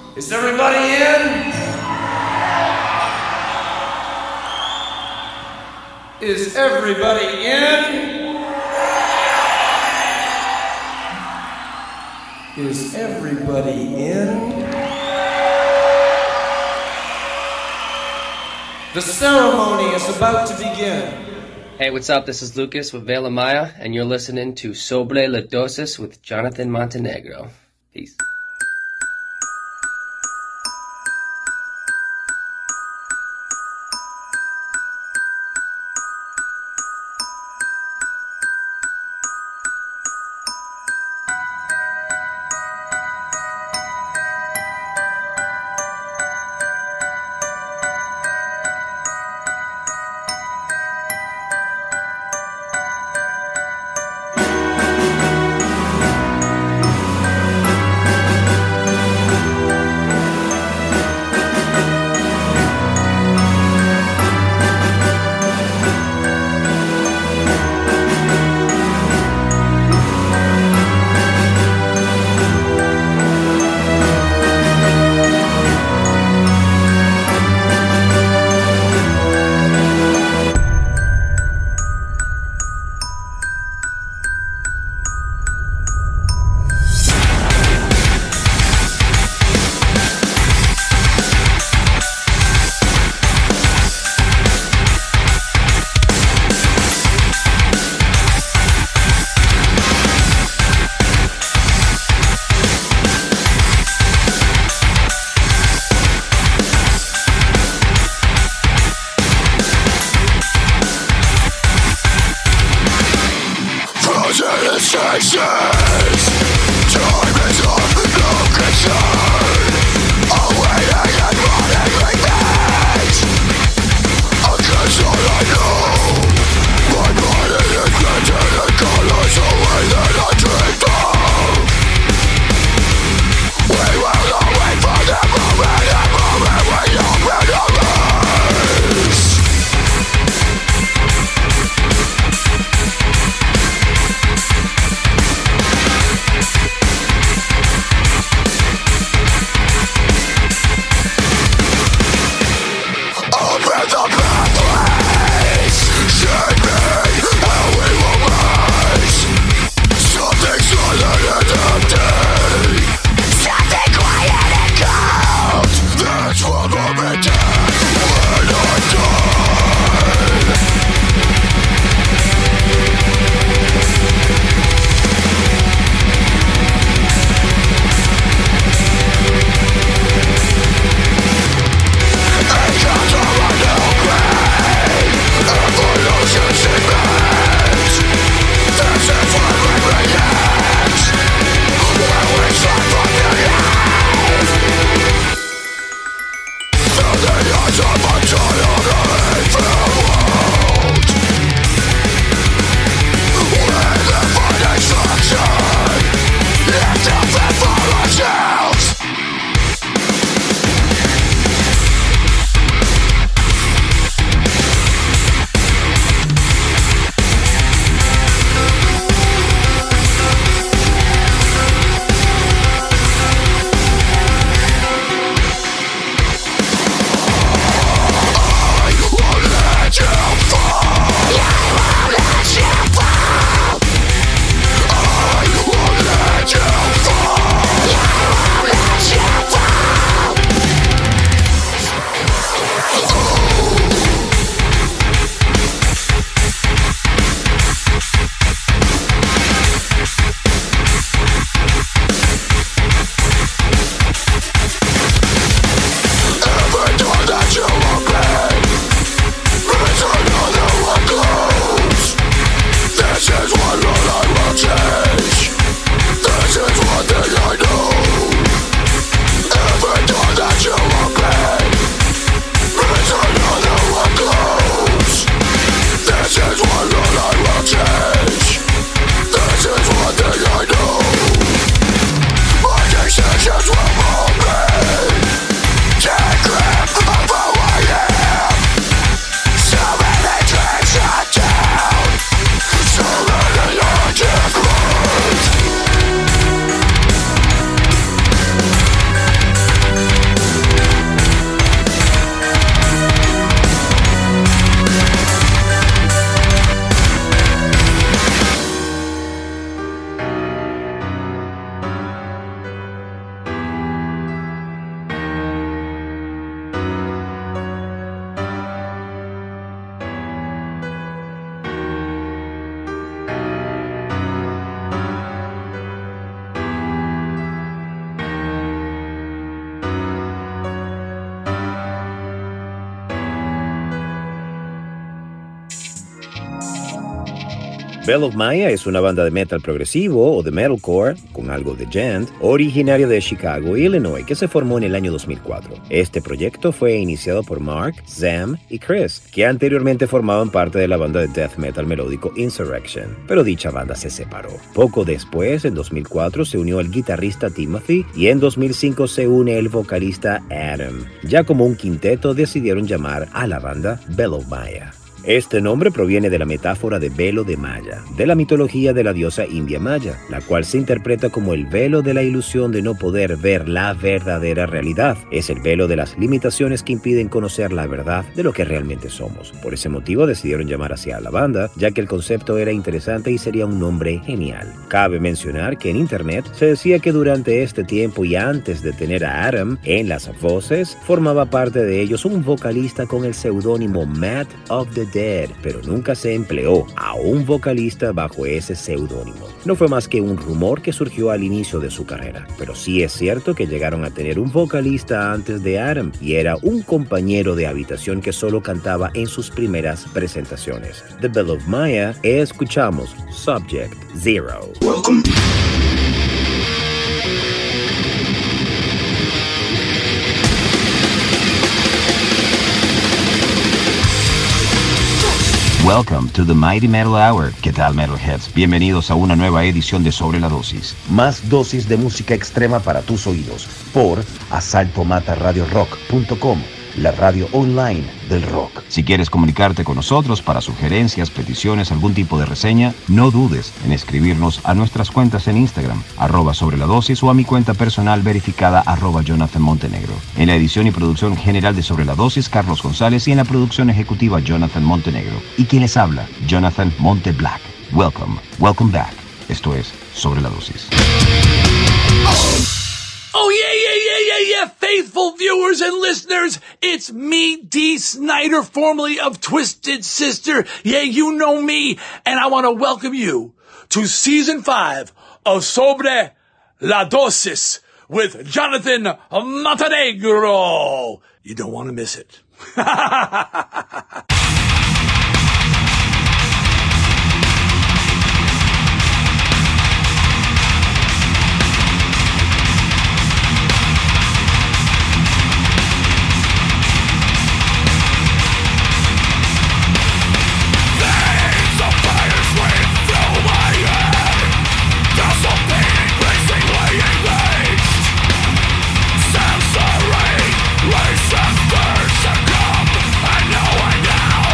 Is everybody in? Is everybody in? Is everybody in? The ceremony is about to begin. Hey, what's up? This is Lucas with Vela Maya, and you're listening to Sobre la Dosis with Jonathan Montenegro. Peace. Belle of Maya es una banda de metal progresivo o de metalcore, con algo de gent, originaria de Chicago, Illinois, que se formó en el año 2004. Este proyecto fue iniciado por Mark, Sam y Chris, que anteriormente formaban parte de la banda de death metal melódico Insurrection, pero dicha banda se separó. Poco después, en 2004, se unió el guitarrista Timothy y en 2005 se une el vocalista Adam. Ya como un quinteto decidieron llamar a la banda Belle of Maya. Este nombre proviene de la metáfora de velo de Maya, de la mitología de la diosa india Maya, la cual se interpreta como el velo de la ilusión de no poder ver la verdadera realidad. Es el velo de las limitaciones que impiden conocer la verdad de lo que realmente somos. Por ese motivo decidieron llamar así a la banda, ya que el concepto era interesante y sería un nombre genial. Cabe mencionar que en internet se decía que durante este tiempo y antes de tener a Adam en las voces, formaba parte de ellos un vocalista con el seudónimo Matt of the Dead, pero nunca se empleó a un vocalista bajo ese seudónimo. No fue más que un rumor que surgió al inicio de su carrera, pero sí es cierto que llegaron a tener un vocalista antes de Adam, y era un compañero de habitación que solo cantaba en sus primeras presentaciones. The Belle of Maya, escuchamos Subject Zero. Welcome. Welcome to the Mighty Metal Hour. ¿Qué tal, Metalheads? Bienvenidos a una nueva edición de Sobre la Dosis. Más dosis de música extrema para tus oídos por asaltomataradiorock.com, la radio online del rock. Si quieres comunicarte con nosotros para sugerencias, peticiones, algún tipo de reseña, no dudes en escribirnos a nuestras cuentas en Instagram, @sobreladosis, o a mi cuenta personal verificada @Jonathan Montenegro. En la edición y producción general de Sobre la Dosis, Carlos González, y en la producción ejecutiva, Jonathan Montenegro. Y quien les habla, Jonathan Monte Black. Welcome back. Esto es Sobre la Dosis. Oh, yeah, faithful viewers and listeners, it's me, Dee Snider, formerly of Twisted Sister. Yeah, you know me, and I want to welcome you to Season 5 of Sobre la Dosis with Jonathan Montenegro. You don't want to miss it. Sensory, race and birds succumb. I know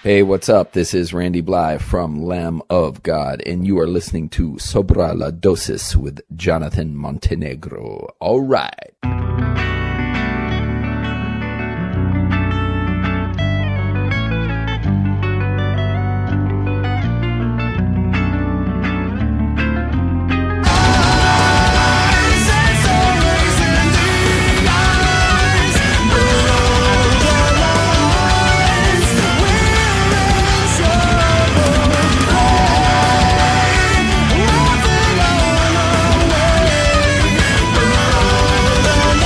Hey, what's up? This is Randy Bly from Lamb of God, and you are listening to Sobra la Dosis with Jonathan Montenegro. All right. We'll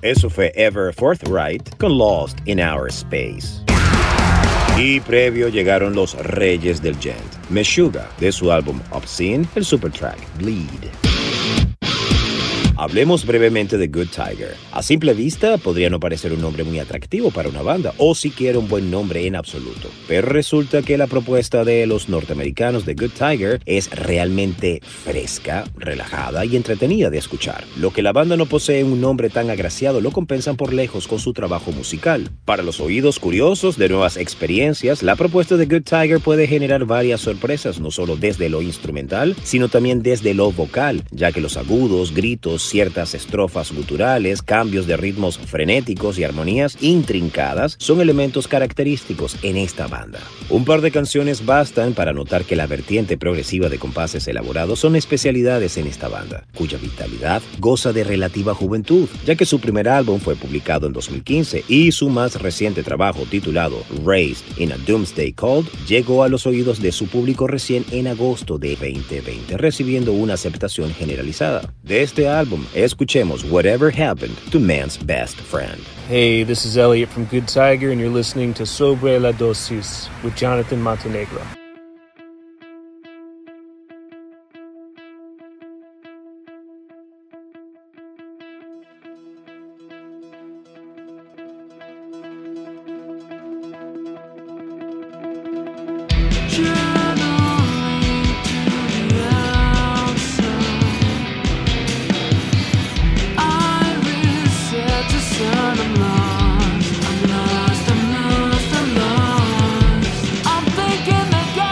Eso fue Ever Forthright con Lost in Our Space. Y previo llegaron los reyes del gent, Meshuggah, de su álbum Obscene, el supertrack Bleed. Hablemos brevemente de Good Tiger. A simple vista podría no parecer un nombre muy atractivo para una banda, o siquiera un buen nombre en absoluto. Pero resulta que la propuesta de los norteamericanos de Good Tiger es realmente fresca, relajada y entretenida de escuchar. Lo que la banda no posee un nombre tan agraciado lo compensan por lejos con su trabajo musical. Para los oídos curiosos de nuevas experiencias, la propuesta de Good Tiger puede generar varias sorpresas, no solo desde lo instrumental, sino también desde lo vocal, ya que los agudos, gritos, ciertas estrofas guturales, cambios de ritmos frenéticos y armonías intrincadas son elementos característicos en esta banda. Un par de canciones bastan para notar que la vertiente progresiva de compases elaborados son especialidades en esta banda, cuya vitalidad goza de relativa juventud, ya que su primer álbum fue publicado en 2015 y su más reciente trabajo, titulado Raised in a Doomsday Cult, llegó a los oídos de su público recién en agosto de 2020, recibiendo una aceptación generalizada. De este álbum, escuchemos Whatever Happened to Man's Best Friend. Hey, this is Elliot from Good Tiger, and you're listening to Sobre la Dosis with Jonathan Montenegro. I'm thinking that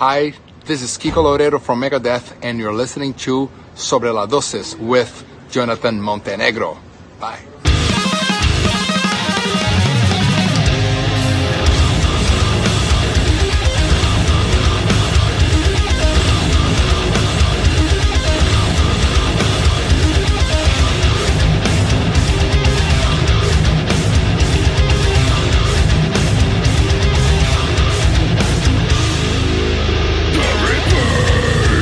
Hi, this is Kiko Loureiro from Megadeth, and you're listening to Sobre la Dosis with Jonathan Montenegro. Bye.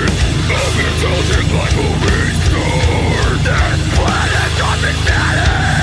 Like a restore, this planet got me static.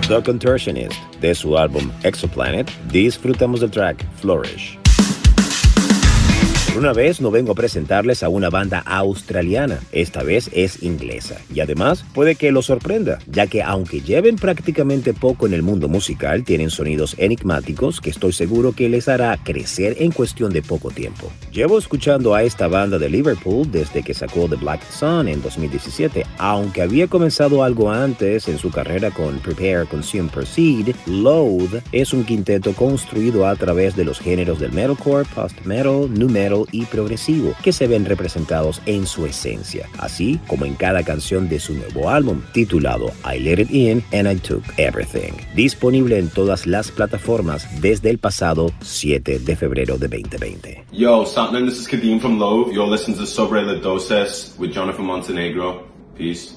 The Contortionist. De su álbum Exoplanet, disfrutamos del track Flourish. Una vez no vengo a presentarles a una banda australiana, esta vez es inglesa, y además puede que lo sorprenda, ya que aunque lleven prácticamente poco en el mundo musical, tienen sonidos enigmáticos que estoy seguro que les hará crecer en cuestión de poco tiempo. Llevo escuchando a esta banda de Liverpool desde que sacó The Black Sun en 2017, aunque había comenzado algo antes en su carrera con Prepare, Consume, Proceed. Loathe es un quinteto construido a través de los géneros del metalcore, post-metal, nu metal y progresivo, que se ven representados en su esencia, así como en cada canción de su nuevo álbum, titulado I Let It In and I Took Everything, disponible en todas las plataformas desde el pasado 7 de febrero de 2020. Yo, Satnam, this is Kadeem from Loathe. You're listening to Sobre La Dosis with Jonathan Montenegro. Peace.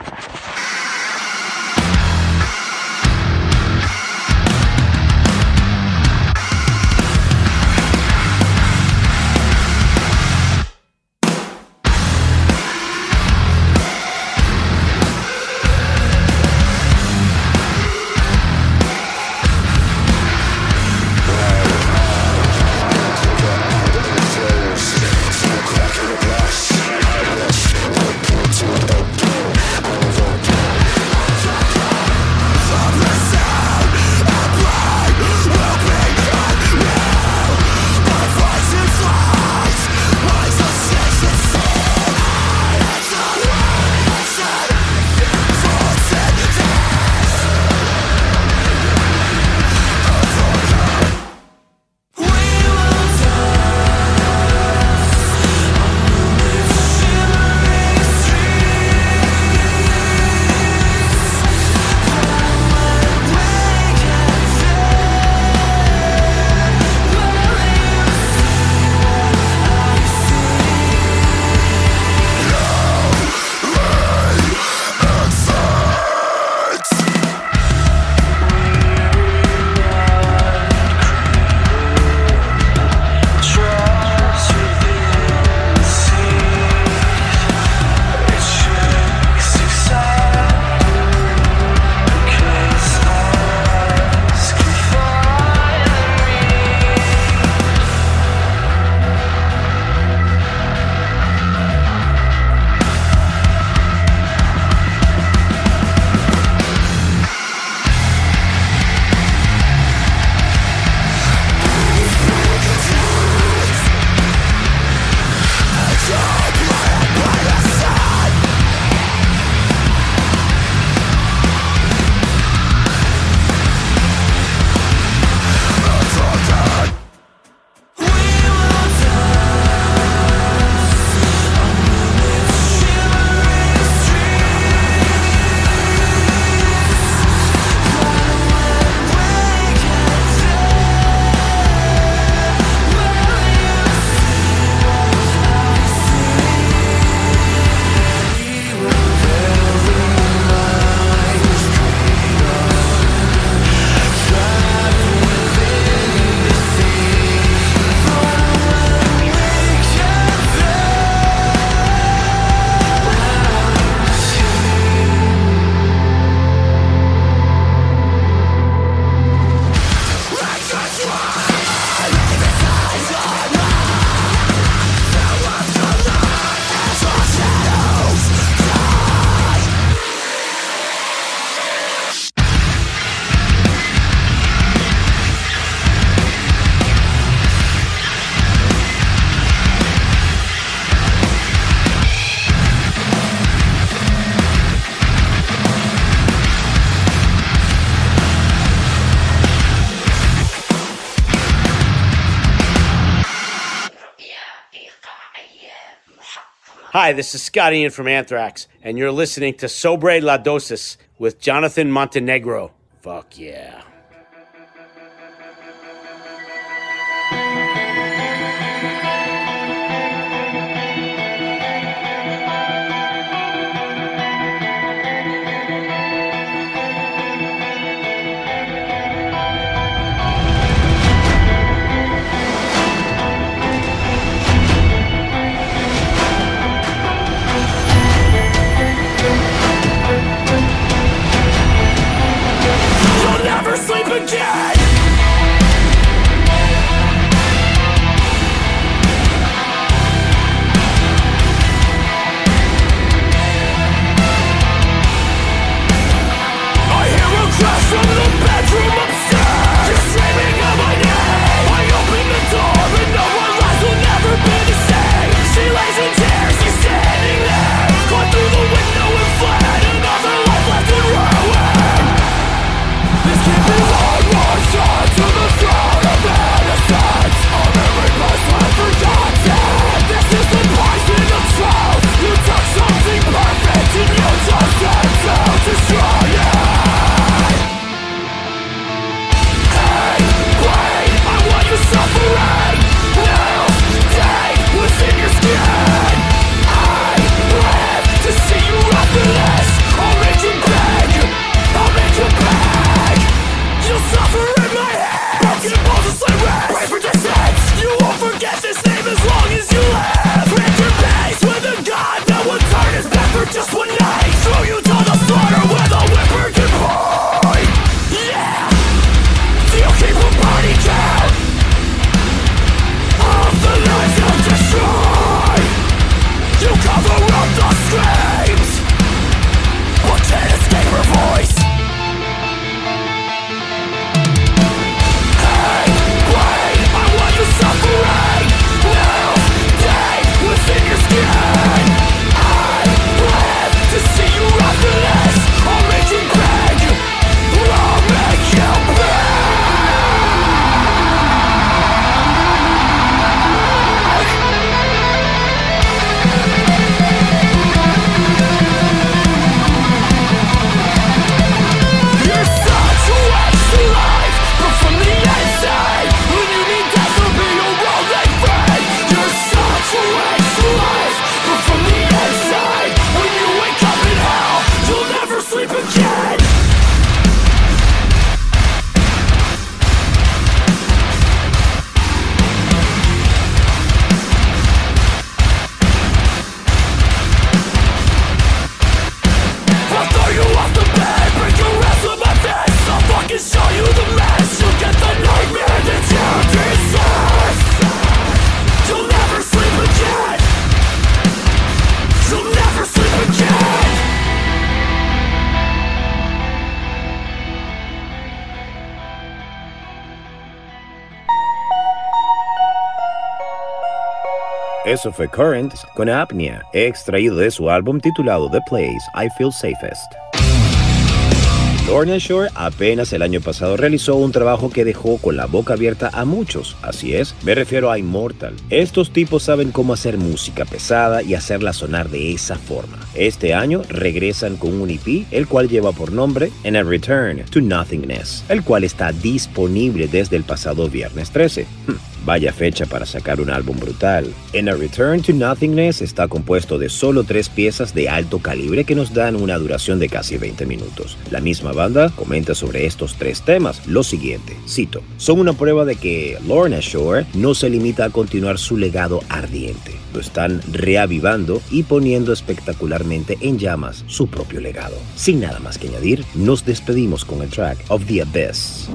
Hi, this is Scott Ian from Anthrax, and you're listening to Sobre La Dosis with Jonathan Montenegro. Fuck yeah. Eso fue Current con Apnea, extraído de su álbum titulado The Place I Feel Safest. Lorna Shore apenas el año pasado realizó un trabajo que dejó con la boca abierta a muchos. Así es, me refiero a Immortal. Estos tipos saben cómo hacer música pesada y hacerla sonar de esa forma. Este año regresan con un EP, el cual lleva por nombre And a Return to Nothingness, el cual está disponible desde el pasado viernes 13. Vaya fecha para sacar un álbum brutal. And a Return to Nothingness está compuesto de solo 3 piezas de alto calibre que nos dan una duración de casi 20 minutos. La misma banda comenta sobre estos 3 temas lo siguiente, cito: son una prueba de que Lorna Shore no se limita a continuar su legado ardiente. Lo están reavivando y poniendo espectacularmente en llamas su propio legado. Sin nada más que añadir, nos despedimos con el track Of the Abyss.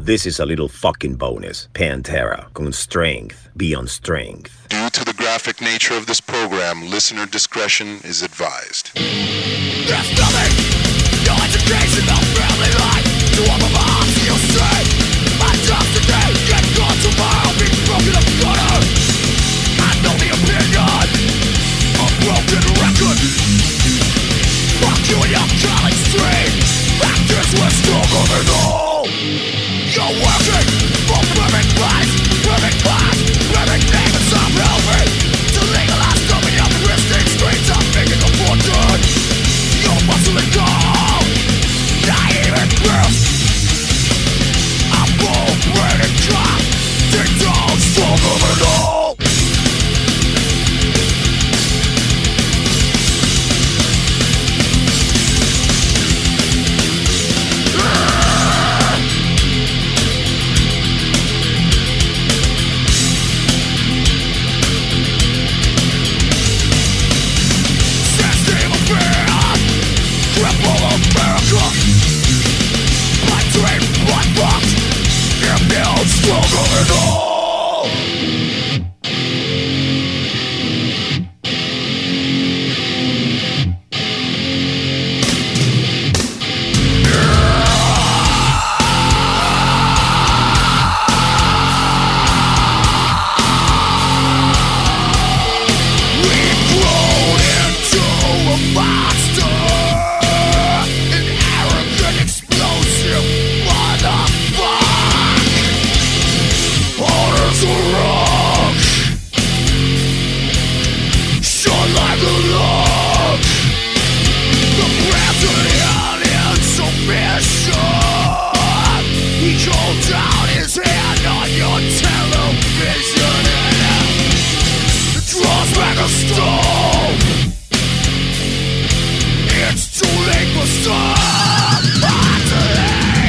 This is a little fucking bonus. Pantera con Strength Beyond Strength. Due to the graphic nature of this program, listener discretion is advised. There's nothing, no education, no family life. To all of us, you'll say, my job today, get gone tomorrow, be broken up gutter. I know the opinion, a broken record. Fuck you and your college stream, actors were stronger than all. You're working for perfect price, perfect class, perfect name, and some helping to legalize stuffing your pristine streets. I'm making a fortune. You're muscling gold, naive and gross. I'm bull-bred and cop, ding-dong, stronger than all. Stronger than all. We've grown into a monster, an arrogant, explosive motherfucker. Orders will rush, short like a log. The president in submission, he holds out his hand on your television and draws back a stone. It's too late for somebody today.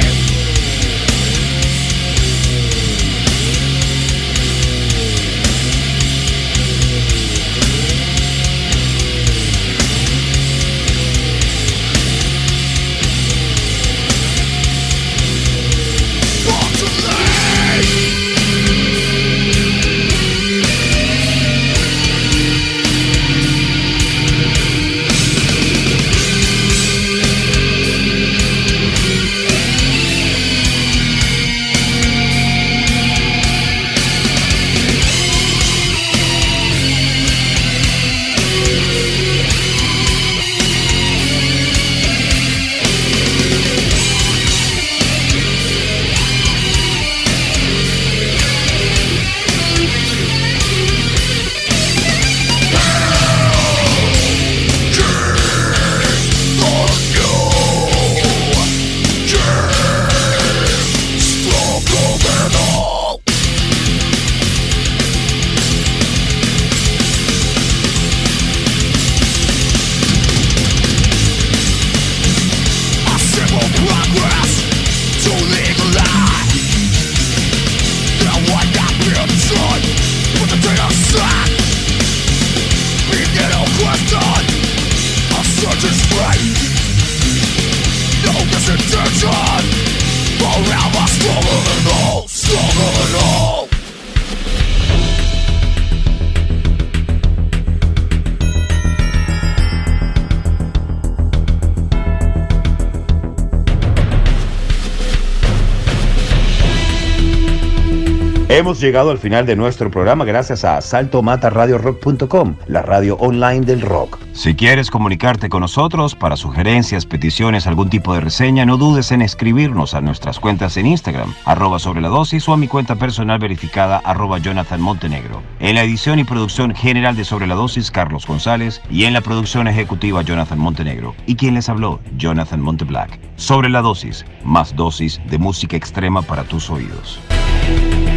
Hemos llegado al final de nuestro programa gracias a saltomataradiorock.com, la radio online del rock. Si quieres comunicarte con nosotros para sugerencias, peticiones, algún tipo de reseña, no dudes en escribirnos a nuestras cuentas en Instagram, @sobreladosis, o a mi cuenta personal verificada, @JonathanMontenegro. En la edición y producción general de Sobre la Dosis, Carlos González, y en la producción ejecutiva, Jonathan Montenegro. Y quien les habló, Jonathan Monteblack. Sobre la Dosis, más dosis de música extrema para tus oídos.